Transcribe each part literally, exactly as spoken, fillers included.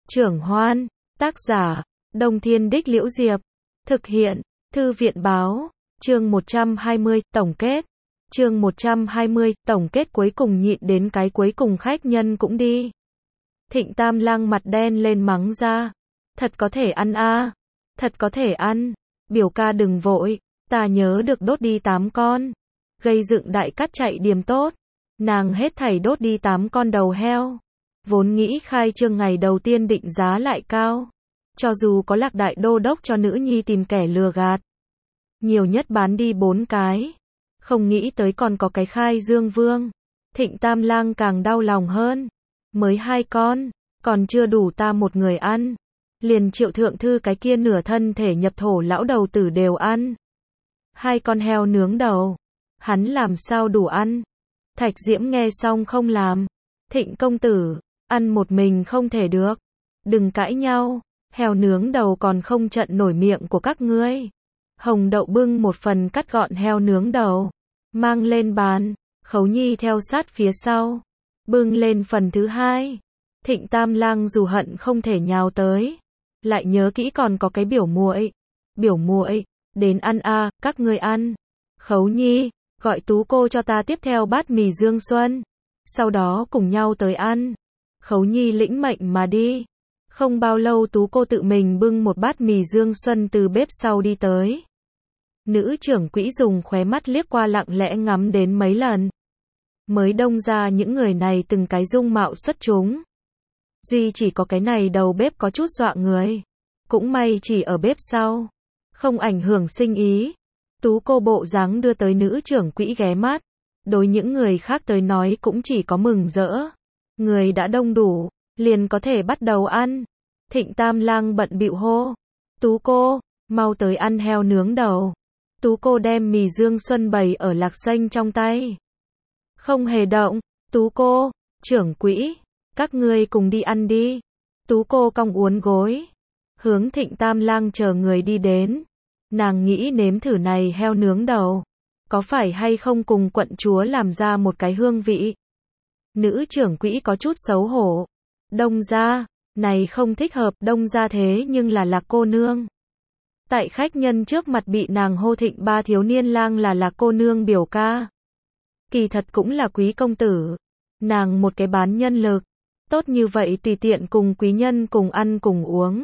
Trưởng Hoan, tác giả, Đông Thiên Đích Liễu Diệp, thực hiện, Thư viện Báo, chương một trăm hai mươi, tổng kết. Chương một trăm hai mươi, tổng kết cuối cùng nhịn đến cái cuối cùng khách nhân cũng đi. Thịnh Tam Lang mặt đen lên mắng ra. Thật có thể ăn a à. Thật có thể ăn. Biểu ca đừng vội, ta nhớ được đốt đi tám con. Gây dựng đại cắt chạy điểm tốt. Nàng hết thảy đốt đi tám con đầu heo. Vốn nghĩ khai trương ngày đầu tiên định giá lại cao. Cho dù có Lạc đại đô đốc cho nữ nhi tìm kẻ lừa gạt. Nhiều nhất bán đi bốn cái. Không nghĩ tới còn có cái khai dương vương. Thịnh Tam Lang càng đau lòng hơn. Mới hai con, còn chưa đủ ta một người ăn. Liền Triệu thượng thư cái kia nửa thân thể nhập thổ lão đầu tử đều ăn. Hai con heo nướng đầu. Hắn làm sao đủ ăn. Thạch Diễm nghe xong không làm. Thịnh công tử, ăn một mình không thể được. Đừng cãi nhau, heo nướng đầu còn không trận nổi miệng của các ngươi. Hồng Đậu bưng một phần cắt gọn heo nướng đầu, mang lên bàn, Khấu Nhi theo sát phía sau, bưng lên phần thứ hai. Thịnh Tam Lang dù hận không thể nhào tới, lại nhớ kỹ còn có cái biểu muội. Biểu muội, đến ăn a, à, các ngươi ăn. Khấu Nhi, gọi Tú cô cho ta tiếp theo bát mì Dương Xuân. Sau đó cùng nhau tới ăn. Khấu Nhi lĩnh mệnh mà đi. Không bao lâu Tú cô tự mình bưng một bát mì Dương Xuân từ bếp sau đi tới. Nữ trưởng quỹ dùng khóe mắt liếc qua lặng lẽ ngắm đến mấy lần. Mới đông ra những người này từng cái dung mạo xuất chúng. Duy chỉ có cái này đầu bếp có chút dọa người. Cũng may chỉ ở bếp sau. Không ảnh hưởng sinh ý. Tú cô bộ dáng đưa tới nữ trưởng quỹ ghé mắt. Đối những người khác tới nói cũng chỉ có mừng rỡ. Người đã đông đủ, liền có thể bắt đầu ăn. Thịnh Tam Lang bận bịu hô. Tú cô, mau tới ăn heo nướng đầu. Tú cô đem mì Dương Xuân bày ở Lạc Xanh trong tay. Không hề động. Tú cô, trưởng quỹ, các ngươi cùng đi ăn đi. Tú cô cong uốn gối. Hướng Thịnh Tam Lang chờ người đi đến. Nàng nghĩ nếm thử này heo nướng đầu. Có phải hay không cùng quận chúa làm ra một cái hương vị? Nữ trưởng quỹ có chút xấu hổ. Đông gia, này không thích hợp, đông gia thế nhưng là Lạc cô nương. Tại khách nhân trước mặt bị nàng hô Thịnh ba thiếu niên lang là Lạc cô nương biểu ca. Kỳ thật cũng là quý công tử. Nàng một cái bán nhân lực. Tốt như vậy tùy tiện cùng quý nhân cùng ăn cùng uống.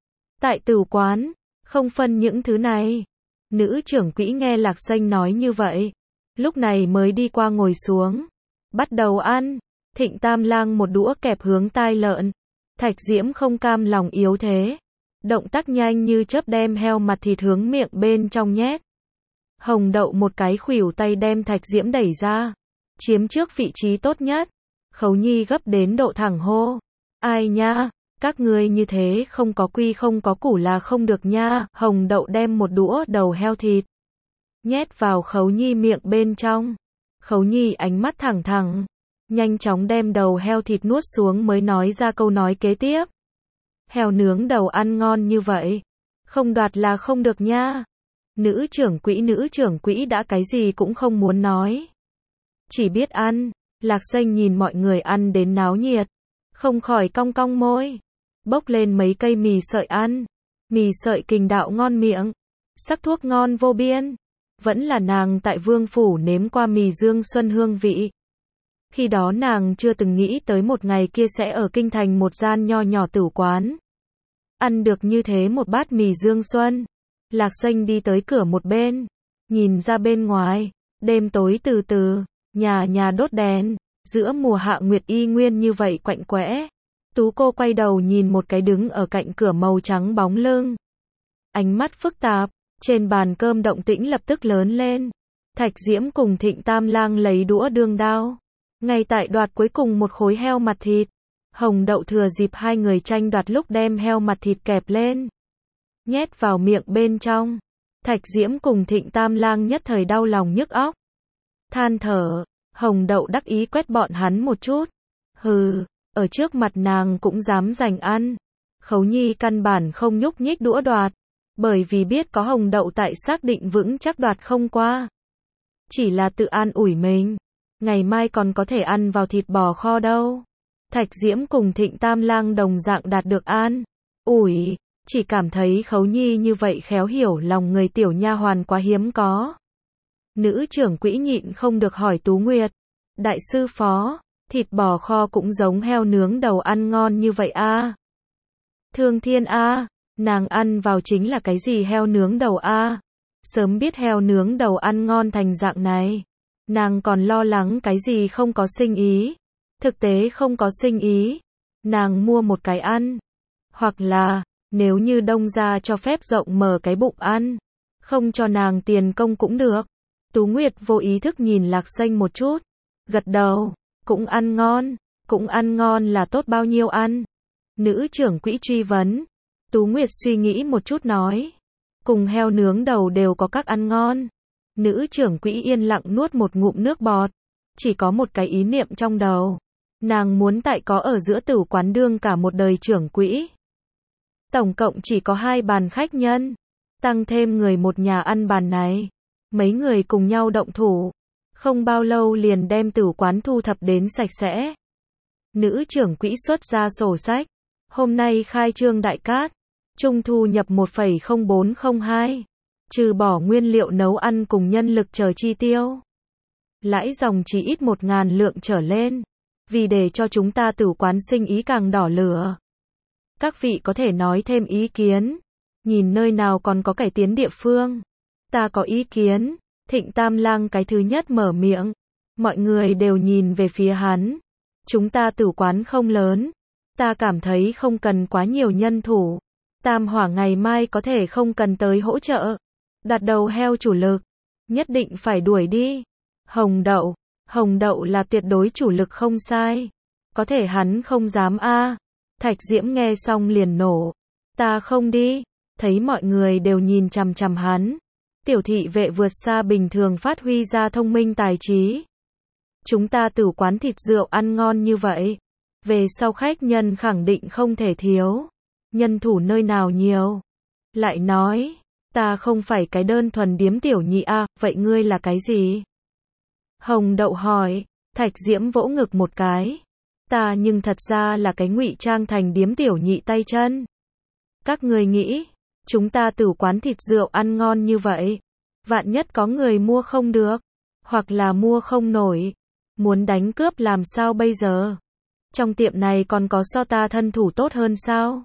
Tại tửu quán, không phân những thứ này. Nữ trưởng quỹ nghe Lạc Xanh nói như vậy. Lúc này mới đi qua ngồi xuống. Bắt đầu ăn. Thịnh Tam Lang một đũa kẹp hướng tai lợn. Thạch Diễm không cam lòng yếu thế. Động tác nhanh như chớp đem heo mặt thịt hướng miệng bên trong nhét. Hồng Đậu một cái khuỷu tay đem Thạch Diễm đẩy ra. Chiếm trước vị trí tốt nhất. Khấu Nhi gấp đến độ thẳng hô. Ai nha, các ngươi như thế không có quy không có củ là không được nha. Hồng Đậu đem một đũa đầu heo thịt. Nhét vào Khấu Nhi miệng bên trong. Khấu Nhi ánh mắt thẳng thẳng. Nhanh chóng đem đầu heo thịt nuốt xuống mới nói ra câu nói kế tiếp. Heo nướng đầu ăn ngon như vậy. Không đoạt là không được nha. Nữ trưởng quỹ nữ trưởng quỹ đã cái gì cũng không muốn nói. Chỉ biết ăn. Lạc Xanh nhìn mọi người ăn đến náo nhiệt. Không khỏi cong cong môi. Bốc lên mấy cây mì sợi ăn. Mì sợi kình đạo ngon miệng. Sắc thuốc ngon vô biên. Vẫn là nàng tại Vương Phủ nếm qua mì Dương Xuân hương vị. Khi đó nàng chưa từng nghĩ tới một ngày kia sẽ ở kinh thành một gian nho nhỏ tửu quán. Ăn được như thế một bát mì Dương Xuân. Lạc Xanh đi tới cửa một bên. Nhìn ra bên ngoài. Đêm tối từ từ. Nhà nhà đốt đèn. Giữa mùa hạ nguyệt y nguyên như vậy quạnh quẽ. Tú cô quay đầu nhìn một cái đứng ở cạnh cửa màu trắng bóng lưng. Ánh mắt phức tạp. Trên bàn cơm động tĩnh lập tức lớn lên. Thạch Diễm cùng Thịnh Tam Lang lấy đũa đương đao. Ngay tại đoạt cuối cùng một khối heo mặt thịt. Hồng Đậu thừa dịp hai người tranh đoạt lúc đem heo mặt thịt kẹp lên. Nhét vào miệng bên trong. Thạch Diễm cùng Thịnh Tam Lang nhất thời đau lòng nhức óc. Than thở. Hồng Đậu đắc ý quét bọn hắn một chút. Hừ, ở trước mặt nàng cũng dám giành ăn. Khấu Nhi căn bản không nhúc nhích đũa đoạt. Bởi vì biết có Hồng Đậu tại xác định vững chắc đoạt không qua. Chỉ là tự an ủi mình. Ngày mai còn có thể ăn vào thịt bò kho đâu. Thạch Diễm cùng Thịnh Tam Lang đồng dạng đạt được an ủi, chỉ cảm thấy Khấu Nhi như vậy khéo hiểu lòng người tiểu nha hoàn quá hiếm có. Nữ trưởng quỹ nhịn không được hỏi Tú Nguyệt, đại sư phó, thịt bò kho cũng giống heo nướng đầu ăn ngon như vậy a? À? Thương Thiên a, à, nàng ăn vào chính là cái gì heo nướng đầu a? À? Sớm biết heo nướng đầu ăn ngon thành dạng này, nàng còn lo lắng cái gì không có sinh ý. Thực tế không có sinh ý, nàng mua một cái ăn. Hoặc là, nếu như Đông gia cho phép rộng mở cái bụng ăn, không cho nàng tiền công cũng được. Tú Nguyệt vô ý thức nhìn Lạc Xanh một chút, gật đầu, cũng ăn ngon, cũng ăn ngon là tốt bao nhiêu ăn. Nữ trưởng quỹ truy vấn, Tú Nguyệt suy nghĩ một chút nói, cùng heo nướng đầu đều có các ăn ngon. Nữ trưởng quỹ yên lặng nuốt một ngụm nước bọt, chỉ có một cái ý niệm trong đầu. Nàng muốn tại có ở giữa tử quán đương cả một đời trưởng quỹ. Tổng cộng chỉ có hai bàn khách nhân, tăng thêm người một nhà ăn bàn này. Mấy người cùng nhau động thủ, không bao lâu liền đem tử quán thu thập đến sạch sẽ. Nữ trưởng quỹ xuất ra sổ sách, hôm nay khai trương đại cát, trung thu nhập một phẩy không bốn không hai, trừ bỏ nguyên liệu nấu ăn cùng nhân lực chờ chi tiêu. Lãi dòng chỉ ít một ngàn lượng trở lên. Vì để cho chúng ta tử quán sinh ý càng đỏ lửa. Các vị có thể nói thêm ý kiến. Nhìn nơi nào còn có cải tiến địa phương. Ta có ý kiến. Thịnh Tam Lang cái thứ nhất mở miệng. Mọi người đều nhìn về phía hắn. Chúng ta tử quán không lớn. Ta cảm thấy không cần quá nhiều nhân thủ. Tam Hỏa ngày mai có thể không cần tới hỗ trợ. Đặt đầu heo chủ lực. Nhất định phải đuổi đi. Hồng Đậu. Hồng Đậu là tuyệt đối chủ lực không sai. Có thể hắn không dám a. À. Thạch Diễm nghe xong liền nổ. Ta không đi. Thấy mọi người đều nhìn chằm chằm hắn. Tiểu thị vệ vượt xa bình thường phát huy ra thông minh tài trí. Chúng ta tử quán thịt rượu ăn ngon như vậy. Về sau khách nhân khẳng định không thể thiếu. Nhân thủ nơi nào nhiều. Lại nói, ta không phải cái đơn thuần điếm tiểu nhị a, à, vậy ngươi là cái gì? Hồng Đậu hỏi. Thạch Diễm vỗ ngực một cái. Ta nhưng thật ra là cái ngụy trang thành điếm tiểu nhị tay chân. Các người nghĩ, chúng ta tử quán thịt rượu ăn ngon như vậy, vạn nhất có người mua không được, hoặc là mua không nổi, muốn đánh cướp làm sao bây giờ? Trong tiệm này còn có so ta thân thủ tốt hơn sao?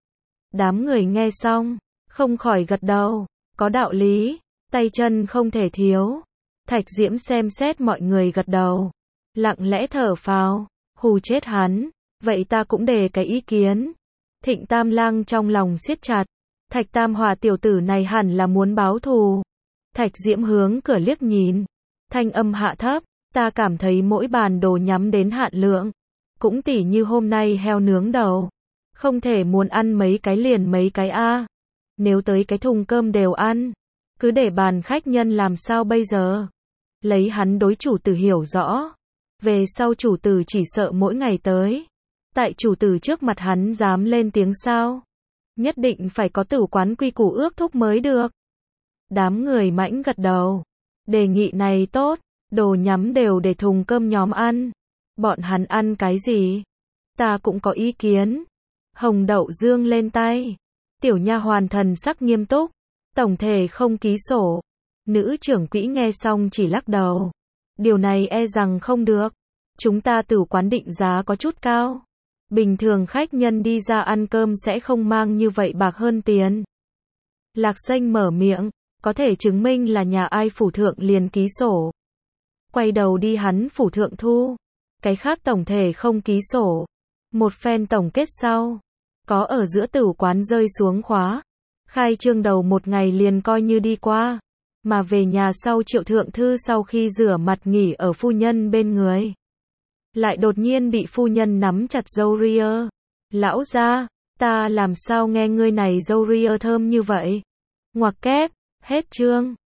Đám người nghe xong, không khỏi gật đầu, có đạo lý, tay chân không thể thiếu. Thạch Diễm xem xét mọi người gật đầu, lặng lẽ thở phào, hù chết hắn, vậy ta cũng đề cái ý kiến. Thịnh Tam Lang trong lòng siết chặt, Thạch Tam Hòa tiểu tử này hẳn là muốn báo thù. Thạch Diễm hướng cửa liếc nhìn, thanh âm hạ thấp, ta cảm thấy mỗi bàn đồ nhắm đến hạn lượng, cũng tỉ như hôm nay heo nướng đầu, không thể muốn ăn mấy cái liền mấy cái a. Nếu tới cái thùng cơm đều ăn, cứ để bàn khách nhân làm sao bây giờ? Lấy hắn đối chủ tử hiểu rõ, về sau chủ tử chỉ sợ mỗi ngày tới, tại chủ tử trước mặt hắn dám lên tiếng sao? Nhất định phải có tử quán quy củ ước thúc mới được. Đám người mãnh gật đầu, đề nghị này tốt, đồ nhắm đều để thùng cơm nhóm ăn. Bọn hắn ăn cái gì? Ta cũng có ý kiến. Hồng Đậu dương lên tay. Tiểu nha hoàn thần sắc nghiêm túc, tổng thể không ký sổ. Nữ trưởng quỹ nghe xong chỉ lắc đầu. Điều này e rằng không được. Chúng ta tử quán định giá có chút cao. Bình thường khách nhân đi ra ăn cơm sẽ không mang như vậy bạc hơn tiền. Lạc Xanh mở miệng, có thể chứng minh là nhà ai phủ thượng liền ký sổ. Quay đầu đi hắn phủ thượng thu. Cái khác tổng thể không ký sổ. Một phen tổng kết sau, có ở giữa tử quán rơi xuống khóa. Khai trương đầu một ngày liền coi như đi qua. Mà về nhà sau Triệu thượng thư sau khi rửa mặt nghỉ ở phu nhân bên người, lại đột nhiên bị phu nhân nắm chặt râu ria. Lão gia, ta làm sao nghe ngươi này râu ria thơm như vậy? Ngoặc kép, hết chương.